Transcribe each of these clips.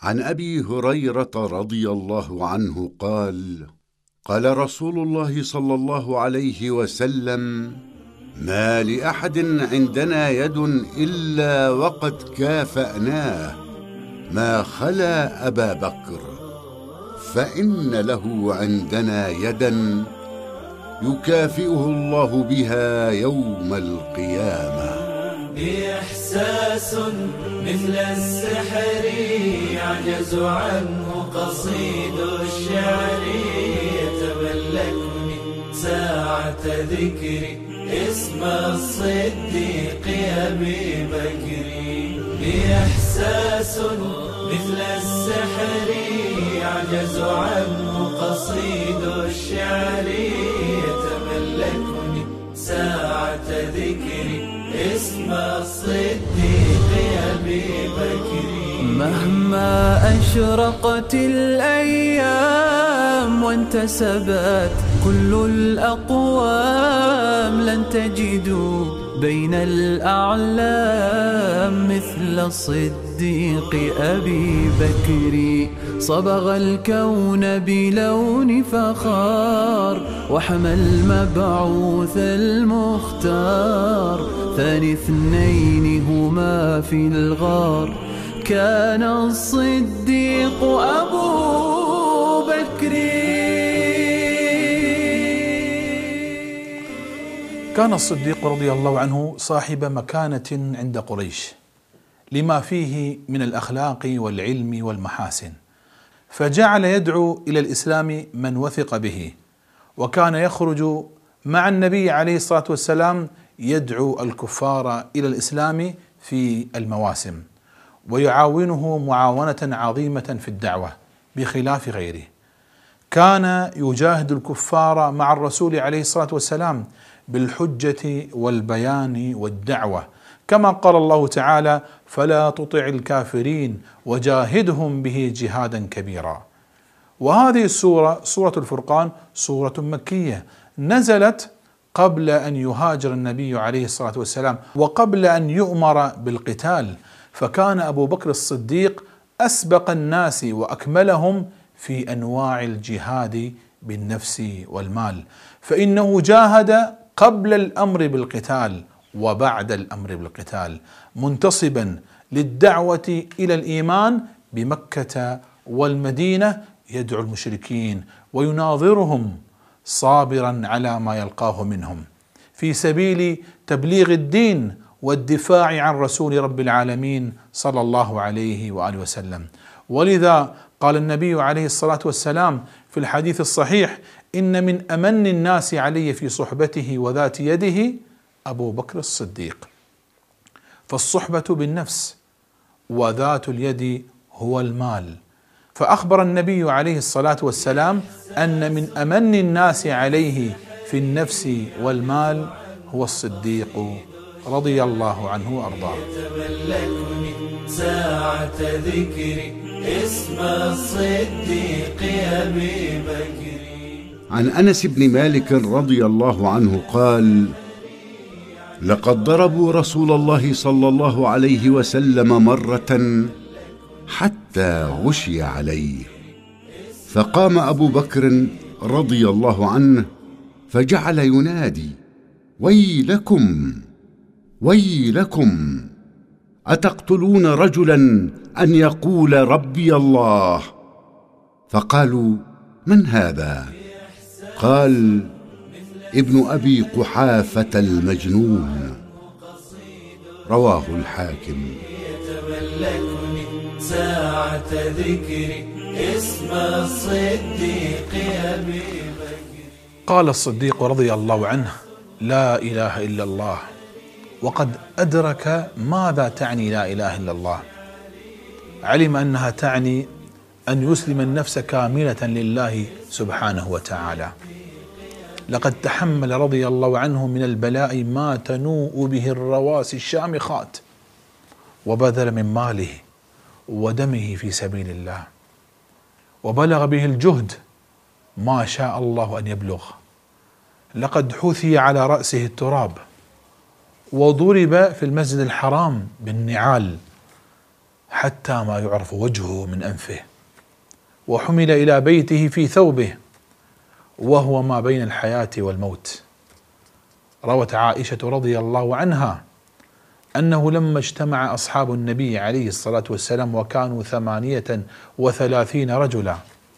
عن أبي هريرة رضي الله عنه قال: قال رسول الله صلى الله عليه وسلم: ما لأحد عندنا يد إلا وقد كافأناه ما خلا أبا بكر، فإن له عندنا يدا يكافئه الله بها يوم القيامة. إحساس مثل السحر يعجز عنه قصيد الشعر، يتملكني ساعة ذكري اسم الصديق أبي بكر. إحساس مثل السحر يعجز عنه قصيد الشعر، يتملكني ساعة ذكري اسم الصديق أبي بكر. مهما أشرقت الأيام وانتسبت كل الأقوام، لن تجدوا بين الأعلام مثل الصديق أبي بكر. صبغ الكون بلون فخار وحمى المبعوث المختار، ثاني اثنين هما في الغار كان الصديق أبو بكر. كان الصديق رضي الله عنه صاحب مكانة عند قريش لما فيه من الأخلاق والعلم والمحاسن، فجعل يدعو إلى الإسلام من وثق به، وكان يخرج مع النبي عليه الصلاة والسلام يدعو الكفار إلى الإسلام في المواسم، ويعاونه معاونة عظيمة في الدعوة بخلاف غيره. كان يجاهد الكفار مع الرسول عليه الصلاة والسلام بالحجة والبيان والدعوة، كما قال الله تعالى: فلا تطع الكافرين وجاهدهم به جهادا كبيرا. وهذه السورة سورة الفرقان سورة مكية نزلت قبل أن يهاجر النبي عليه الصلاة والسلام وقبل أن يؤمر بالقتال، فكان أبو بكر الصديق أسبق الناس وأكملهم في أنواع الجهاد بالنفس والمال، فإنه جاهد قبل الأمر بالقتال وبعد الأمر بالقتال، منتصبا للدعوة إلى الإيمان بمكة والمدينة، يدعو المشركين ويناظرهم صابرا على ما يلقاه منهم في سبيل تبليغ الدين والدفاع عن رسول رب العالمين صلى الله عليه وآله وسلم. ولذا قال النبي عليه الصلاة والسلام في الحديث الصحيح: إن من أمن الناس علي في صحبته وذات يده أبو بكر الصديق. فالصحبة بالنفس وذات اليد هو المال، فأخبر النبي عليه الصلاة والسلام أن من أمن الناس عليه في النفس والمال هو الصديق رضي الله عنه وأرضاه. يتملكني ساعة ذكري اسم الصديق أبي بكر. عن أنس بن مالك رضي الله عنه قال: لقد ضربوا رسول الله صلى الله عليه وسلم مرة حتى غشي عليه، فقام أبو بكر رضي الله عنه فجعل ينادي: ويلكم ويلكم، أتقتلون رجلا أن يقول ربي الله؟ فقالوا: من هذا؟ قال: ابن أبي قحافة المجنون. رواه الحاكم. يتملكني ساعة ذكري اسم الصديق أبي بكر. قال الصديق رضي الله عنه: لا إله إلا الله، وقد أدرك ماذا تعني لا إله إلا الله. علم أنها تعني أن يسلم النفس كاملة لله سبحانه وتعالى. لقد تحمل رضي الله عنه من البلاء ما تنوء به الرواسي الشامخات، وبذل من ماله ودمه في سبيل الله، وبلغ به الجهد ما شاء الله أن يبلغ. لقد حثي على رأسه التراب، وضرب في المسجد الحرام بالنعال. حتى ما يعرف وجهه من أنفه، وحمل إلى بيته في ثوبه وهو ما بين الحياة والموت. روت عائشة رضي الله عنها أنه لما اجتمع أصحاب النبي عليه الصلاة والسلام وكانوا 38 رجلا،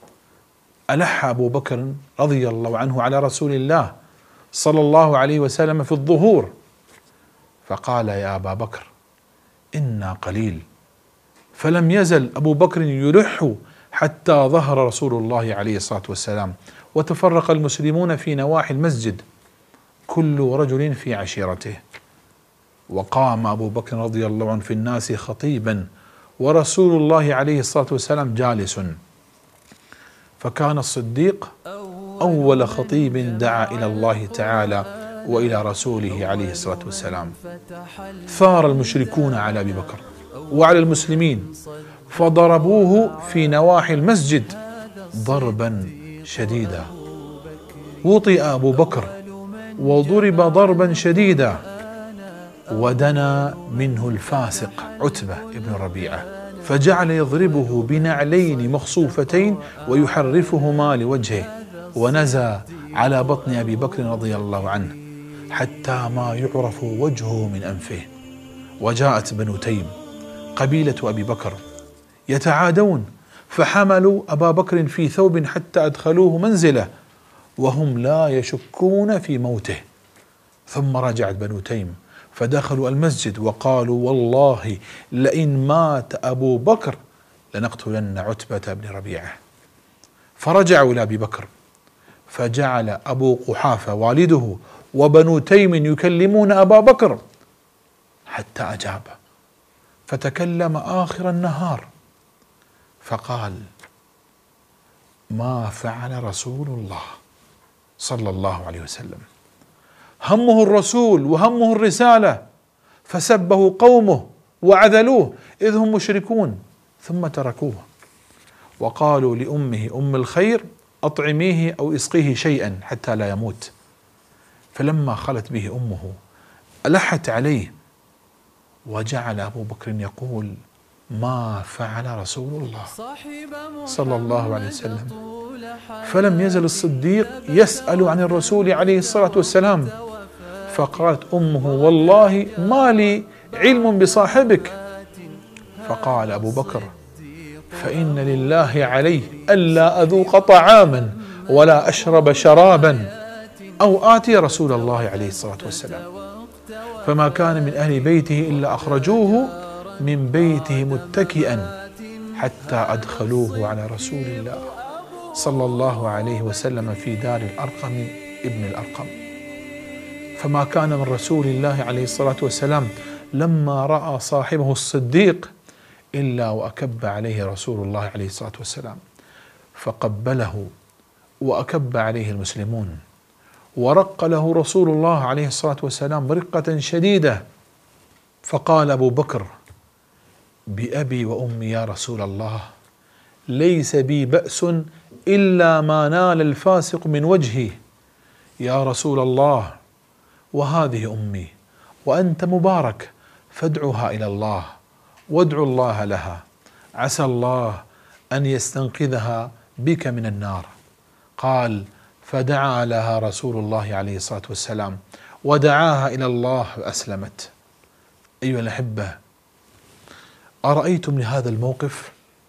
ألح أبو بكر رضي الله عنه على رسول الله صلى الله عليه وسلم في الظهور، فقال: يا أبا بكر إنا قليل. فلم يزل أبو بكر يلح حتى ظهر رسول الله عليه الصلاة والسلام، وتفرق المسلمون في نواحي المسجد كل رجل في عشيرته، وقام أبو بكر رضي الله عنه في الناس خطيبا ورسول الله عليه الصلاة والسلام جالس. فكان الصديق أول خطيب دعا إلى الله تعالى وإلى رسوله عليه الصلاة والسلام. ثار المشركون على أبي بكر وعلى المسلمين فضربوه في نواحي المسجد ضربا شديدا. وطئ أبو بكر وضرب ضربا شديدا، ودنا منه الفاسق عتبة بن ربيعة فجعل يضربه بنعلين مخصوفتين ويحرفهما لوجهه، ونزى على بطن أبي بكر رضي الله عنه حتى ما يعرف وجهه من أنفه. وجاءت بنو تيم قبيلة أبي بكر يتعادون، فحملوا أبا بكر في ثوب حتى أدخلوه منزله وهم لا يشكون في موته. ثم رجعت بنو تيم فدخلوا المسجد وقالوا: والله لئن مات أبو بكر لنقتلن عتبة بن ربيعة. فرجعوا إلى أبي بكر، فجعل أبو قحافة والده وبنو تيم يكلمون أبا بكر حتى أجاب، فتكلم آخر النهار فقال: ما فعل رسول الله صلى الله عليه وسلم؟ همه الرسول وهمه الرسالة، فسبه قومه وعذلوه إذ هم مشركون، ثم تركوه وقالوا لأمه أم الخير: أطعميه أو اسقيه شيئا حتى لا يموت. فلما خلت به أمه ألحت عليه، وجعل أبو بكر يقول: ما فعل رسول الله صلى الله عليه وسلم. فلم يزل الصديق يسأل عن الرسول عليه الصلاة والسلام، فقالت أمه: والله ما لي علم بصاحبك. فقال أبو بكر: فإن لله عليه ألا أذوق طعاما ولا أشرب شرابا أو آتي رسول الله عليه الصلاة والسلام. فما كان من أهل بيته إلا أخرجوه من بيته متكئا حتى أدخلوه على رسول الله صلى الله عليه وسلم في دار الأرقم ابن الأرقم. فما كان من رسول الله عليه الصلاة والسلام لما رأى صاحبه الصديق إلا وأكب عليه رسول الله عليه الصلاة والسلام، فقبله وأكب عليه المسلمون، ورق له رسول الله عليه الصلاة والسلام رقة شديدة. فقال أبو بكر: بأبي وأمي يا رسول الله، ليس بي بأس إلا ما نال الفاسق من وجهي يا رسول الله، وهذه أمي وأنت مبارك، فادعها إلى الله وادعوا الله لها، عسى الله أن يستنقذها بك من النار. قال: فدعا لها رسول الله عليه الصلاة والسلام ودعاها إلى الله فأسلمت. أيها الأحبة، أرأيتم لهذا الموقف؟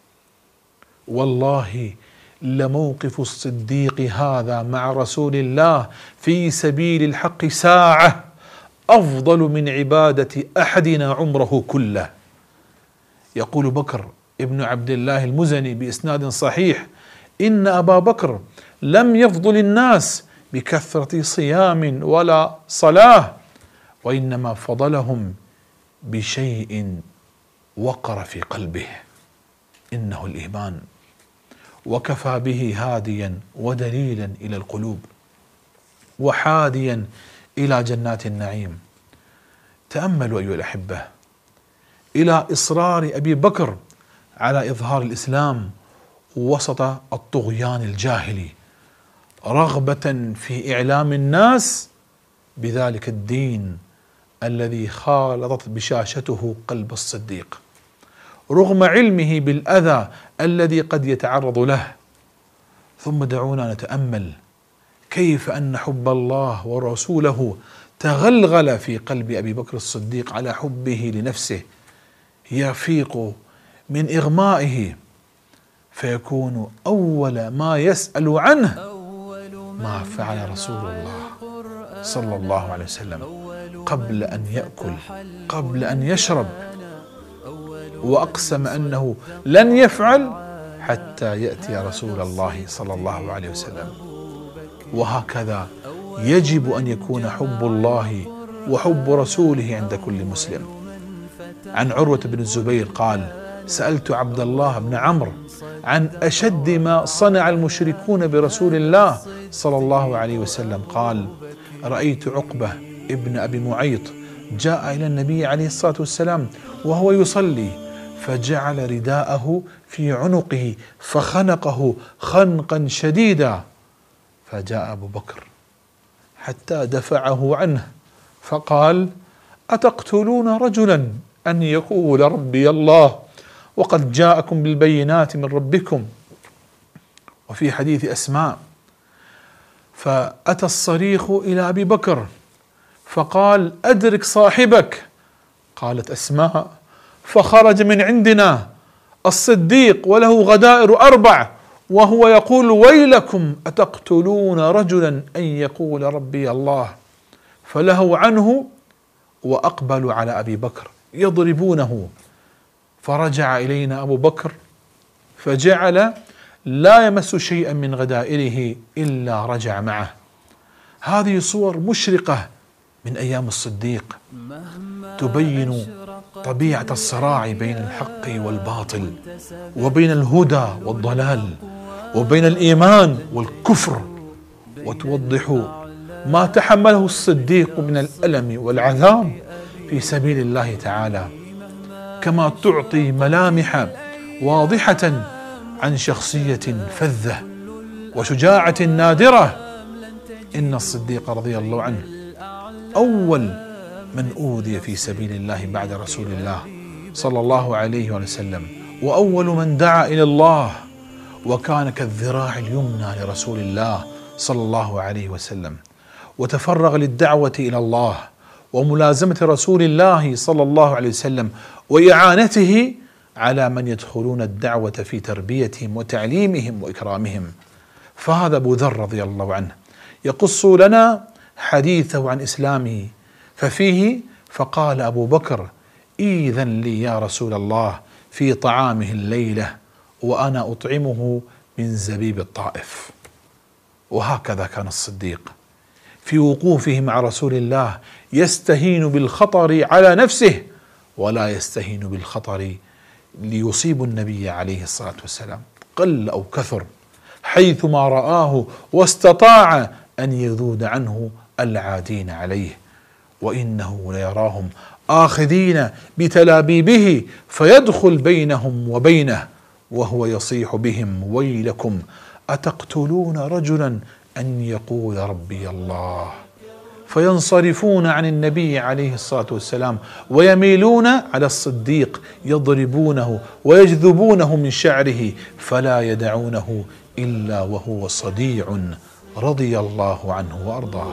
والله لموقف الصديق هذا مع رسول الله في سبيل الحق ساعة أفضل من عبادة أحدنا عمره كله. يقول بكر ابن عبد الله المزني بإسناد صحيح: إن أبا بكر لم يفضل الناس بكثرة صيام ولا صلاة، وإنما فضلهم بشيء وقر في قلبه، إنه الإيمان، وكفى به هاديا ودليلا إلى القلوب وحاديا إلى جنات النعيم. تأملوا أيها الأحبة إلى إصرار أبي بكر على إظهار الإسلام وسط الطغيان الجاهلي، رغبة في إعلام الناس بذلك الدين الذي خالطت بشاشته قلب الصديق، رغم علمه بالأذى الذي قد يتعرض له. ثم دعونا نتأمل كيف أن حب الله ورسوله تغلغل في قلب أبي بكر الصديق على حبه لنفسه، يفيق من إغمائه فيكون أول ما يسأل عنه ما فعل رسول الله صلى الله عليه وسلم قبل أن يأكل، قبل أن يشرب، وأقسم أنه لن يفعل حتى يأتي رسول الله صلى الله عليه وسلم. وهكذا يجب أن يكون حب الله وحب رسوله عند كل مسلم. عن عروة بن الزبير قال: سألت عبد الله بن عمرو عن أشد ما صنع المشركون برسول الله صلى الله عليه وسلم، قال: رأيت عقبة ابن أبي معيط جاء إلى النبي عليه الصلاة والسلام وهو يصلي، فجعل رداءه في عنقه فخنقه خنقا شديدا، فجاء أبو بكر حتى دفعه عنه فقال: أتقتلون رجلا أن يقول ربي الله وقد جاءكم بالبينات من ربكم؟ وفي حديث أسماء: فأتى الصريخ إلى أبي بكر فقال: أدرك صاحبك. قالت أسماء: فخرج من عندنا الصديق وله غدائر 4 وهو يقول: ويلكم أتقتلون رجلا أن يقول ربي الله. فلهوا عنه وأقبلوا على أبي بكر يضربونه، فرجع إلينا أبو بكر فجعل لا يمس شيئا من غدائره إلا رجع معه. هذه صور مشرقة من أيام الصديق تبين طبيعة الصراع بين الحق والباطل، وبين الهدى والضلال، وبين الإيمان والكفر، وتوضح ما تحمله الصديق من الألم والعذاب في سبيل الله تعالى، كما تعطي ملامح واضحة عن شخصية فذة وشجاعة نادرة. إن الصديق رضي الله عنه أول من أوذي في سبيل الله بعد رسول الله صلى الله عليه وسلم، وأول من دعا إلى الله، وكان كالذراع اليمنى لرسول الله صلى الله عليه وسلم، وتفرغ للدعوة إلى الله وملازمة رسول الله صلى الله عليه وسلم وإعانته على من يدخلون الدعوة في تربيتهم وتعليمهم وإكرامهم. فهذا أبو ذر رضي الله عنه يقص لنا حديثه عن إسلامه، ففيه: فقال أبو بكر: إذن لي يا رسول الله في طعامه الليلة وأنا أطعمه من زبيب الطائف. وهكذا كان الصديق في وقوفه مع رسول الله يستهين بالخطر على نفسه ولا يستهين بالخطر ليصيب النبي عليه الصلاة والسلام، قل أو كثر، حيثما رآه واستطاع أن يذود عنه العادين عليه، وإنه ليراهم آخذين بتلابيبه فيدخل بينهم وبينه وهو يصيح بهم: ويلكم أتقتلون رجلا أن يقول ربي الله. فينصرفون عن النبي عليه الصلاة والسلام ويميلون على الصديق يضربونه ويجذبونه من شعره فلا يدعونه إلا وهو صديع رضي الله عنه وأرضاه.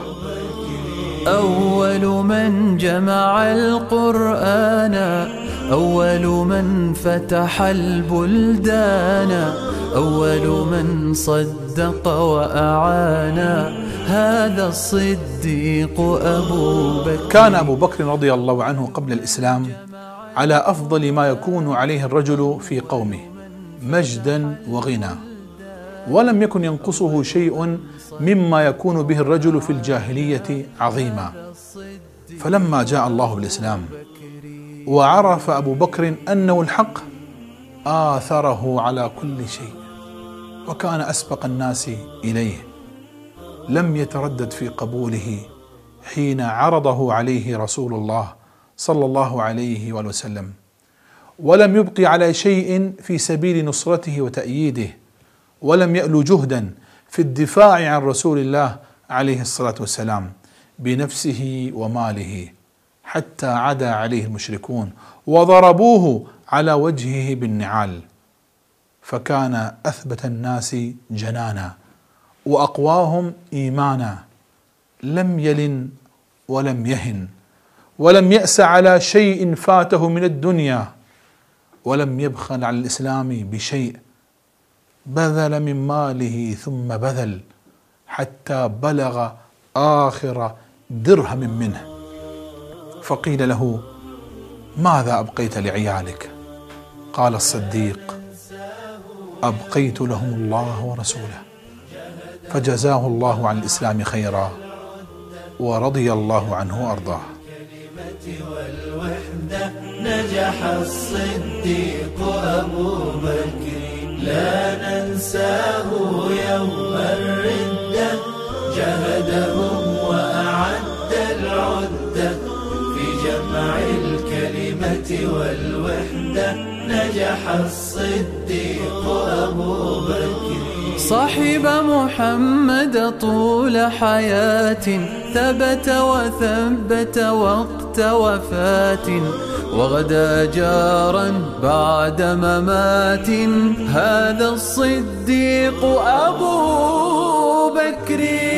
أول من جمع القرآن، أول من فتح البلدان، أول من صدق وأعان، هذا الصديق أبو بكر. كان أبو بكر رضي الله عنه قبل الإسلام على أفضل ما يكون عليه الرجل في قومه مجدا وغنى، ولم يكن ينقصه شيء مما يكون به الرجل في الجاهلية عظيما. فلما جاء الله بالإسلام وعرف أبو بكر أنه الحق آثره على كل شيء وكان أسبق الناس إليه، لم يتردد في قبوله حين عرضه عليه رسول الله صلى الله عليه وسلم، ولم يبقي على شيء في سبيل نصرته وتأييده، ولم يأل جهدا في الدفاع عن رسول الله عليه الصلاة والسلام بنفسه وماله، حتى عدا عليه المشركون وضربوه على وجهه بالنعال، فكان أثبت الناس جنانا وأقواهم إيمانا، لم يلن ولم يهن، ولم يأس على شيء فاته من الدنيا، ولم يبخل على الإسلام بشيء، بذل من ماله ثم بذل حتى بلغ آخر درهم منه. فقيل له: ماذا أبقيت لعيالك؟ قال الصديق: أبقيت لهم الله ورسوله. فجزاه الله عن الإسلام خيرا ورضي الله عنه وأرضاه. والوحدة نجح الصديق أبو بكر، لا ننساه يوم الردة، جهدهم وأعد العدة، في جمع الكلمة والوحدة نجح الصديق أبو بكر. صاحب محمد طول حياة، ثبت وثبت وقت وفاة، وغدا جارا بعد ممات، هذا الصديق أبو بكر.